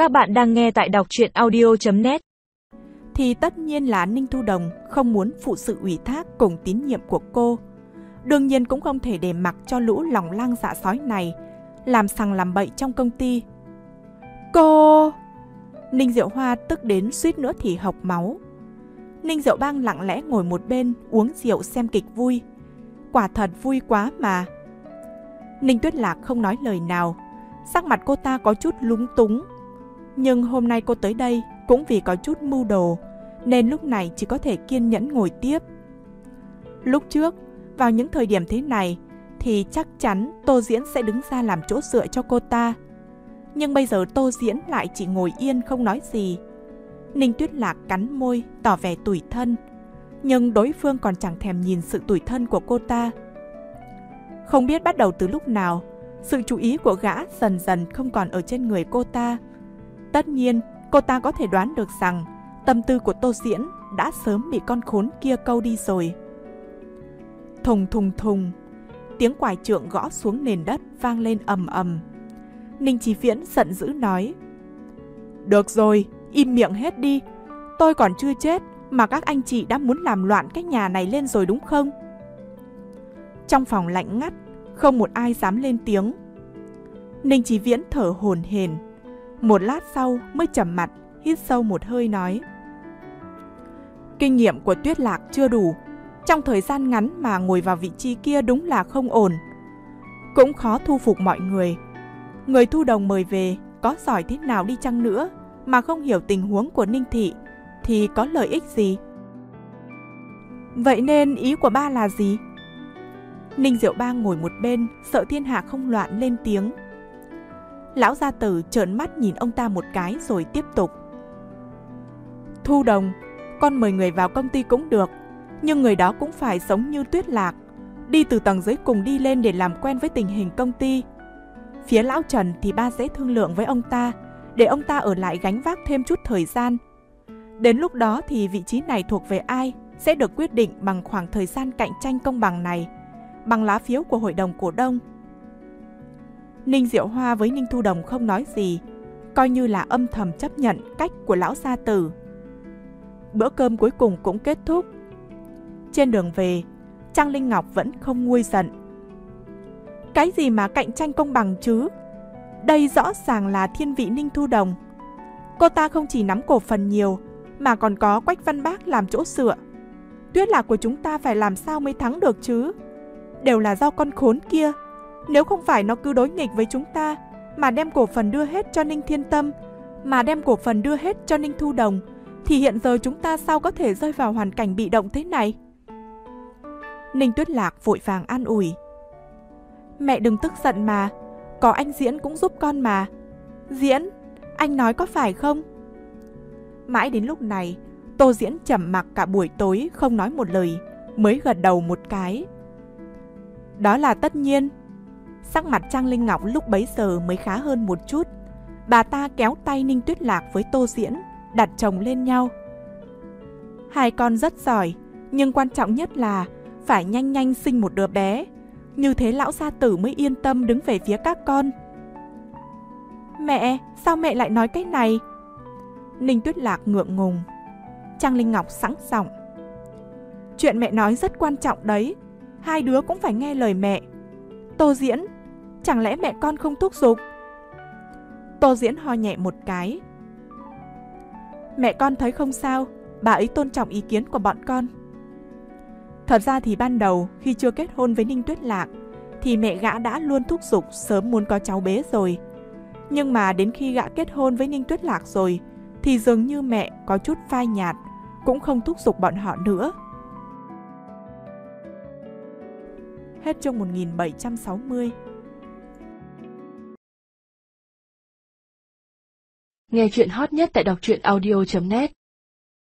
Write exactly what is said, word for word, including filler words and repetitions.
Các bạn đang nghe tại đọc truyện audio chấm net. Thì tất nhiên là Ninh Thu Đồng không muốn phụ sự ủy thác cùng tín nhiệm của cô. Đương nhiên cũng không thể để mặc cho lũ lòng lang dạ sói này làm sằng làm bậy trong công ty. Cô... Ninh Diệu Hoa tức đến suýt nữa thì hộc máu. Ninh Diệu Bang lặng lẽ ngồi một bên uống rượu xem kịch vui. Quả thật vui quá mà. Ninh Tuyết Lạc không nói lời nào. Sắc mặt cô ta có chút lúng túng. Nhưng hôm nay cô tới đây cũng vì có chút mưu đồ, nên lúc này chỉ có thể kiên nhẫn ngồi tiếp. Lúc trước, vào những thời điểm thế này, thì chắc chắn Tô Diễn sẽ đứng ra làm chỗ dựa cho cô ta. Nhưng bây giờ Tô Diễn lại chỉ ngồi yên không nói gì. Ninh Tuyết Lạc cắn môi, tỏ vẻ tủi thân. Nhưng đối phương còn chẳng thèm nhìn sự tủi thân của cô ta. Không biết bắt đầu từ lúc nào, sự chú ý của gã dần dần không còn ở trên người cô ta. Tất nhiên, cô ta có thể đoán được rằng tâm tư của Tô Diễn đã sớm bị con khốn kia câu đi rồi. Thùng thùng thùng, tiếng quải trượng gõ xuống nền đất vang lên ầm ầm. Ninh Chí Viễn giận dữ nói: Được rồi, im miệng hết đi. Tôi còn chưa chết mà các anh chị đã muốn làm loạn cái nhà này lên rồi đúng không? Trong phòng lạnh ngắt, không một ai dám lên tiếng. Ninh Chí Viễn thở hổn hển. Một lát sau mới trầm mặt, hít sâu một hơi nói: Kinh nghiệm của Tuyết Lạc chưa đủ. Trong thời gian ngắn mà ngồi vào vị trí kia đúng là không ổn. Cũng khó thu phục mọi người. Người Thu Đồng mời về, có giỏi thế nào đi chăng nữa, mà không hiểu tình huống của Ninh Thị, thì có lợi ích gì? Vậy nên ý của ba là gì? Ninh Diệu Bang ngồi một bên, sợ thiên hạ không loạn lên tiếng. Lão gia tử trợn mắt nhìn ông ta một cái rồi tiếp tục: Thu Đồng, con mời người vào công ty cũng được, nhưng người đó cũng phải giống như Tuyết Lạc, đi từ tầng dưới cùng đi lên để làm quen với tình hình công ty. Phía lão Trần thì ba sẽ thương lượng với ông ta, để ông ta ở lại gánh vác thêm chút thời gian. Đến lúc đó thì vị trí này thuộc về ai sẽ được quyết định bằng khoảng thời gian cạnh tranh công bằng này, bằng lá phiếu của hội đồng cổ đông. Ninh Diệu Hoa với Ninh Thu Đồng không nói gì, coi như là âm thầm chấp nhận cách của lão gia tử. Bữa cơm cuối cùng cũng kết thúc. Trên đường về, Trang Linh Ngọc vẫn không nguôi giận. Cái gì mà cạnh tranh công bằng chứ? Đây rõ ràng là thiên vị Ninh Thu Đồng. Cô ta không chỉ nắm cổ phần nhiều, mà còn có Quách Văn Bác làm chỗ dựa. Tuyết Lạc của chúng ta phải làm sao mới thắng được chứ? Đều là do con khốn kia. Nếu không phải nó cứ đối nghịch với chúng ta, mà đem cổ phần đưa hết cho Ninh Thiên Tâm, mà đem cổ phần đưa hết cho Ninh Thu Đồng, thì hiện giờ chúng ta sao có thể rơi vào hoàn cảnh bị động thế này? Ninh Tuyết Lạc vội vàng an ủi: Mẹ đừng tức giận mà, có anh Diễn cũng giúp con mà. Diễn, anh nói có phải không? Mãi đến lúc này, Tô Diễn trầm mặc cả buổi tối không nói một lời, mới gật đầu một cái. Đó là tất nhiên. Sắc mặt Trang Linh Ngọc lúc bấy giờ mới khá hơn một chút. Bà ta kéo tay Ninh Tuyết Lạc với Tô Diễn, đặt chồng lên nhau. Hai con rất giỏi, nhưng quan trọng nhất là phải nhanh nhanh sinh một đứa bé. Như thế lão gia tử mới yên tâm đứng về phía các con. Mẹ, sao mẹ lại nói cái này? Ninh Tuyết Lạc ngượng ngùng. Trang Linh Ngọc sẵn giọng: Chuyện mẹ nói rất quan trọng đấy. Hai đứa cũng phải nghe lời mẹ. Tô Diễn, chẳng lẽ mẹ con không thúc giục? Tô Diễn ho nhẹ một cái. Mẹ con thấy không sao, bà ấy tôn trọng ý kiến của bọn con. Thật ra thì ban đầu khi chưa kết hôn với Ninh Tuyết Lạc thì mẹ gã đã luôn thúc giục sớm muốn có cháu bé rồi. Nhưng mà đến khi gã kết hôn với Ninh Tuyết Lạc rồi thì dường như mẹ có chút phai nhạt, cũng không thúc giục bọn họ nữa. Hết chương một nghìn bảy trăm sáu mươi. Nghe chuyện hot nhất tại đọc truyện audio chấm net.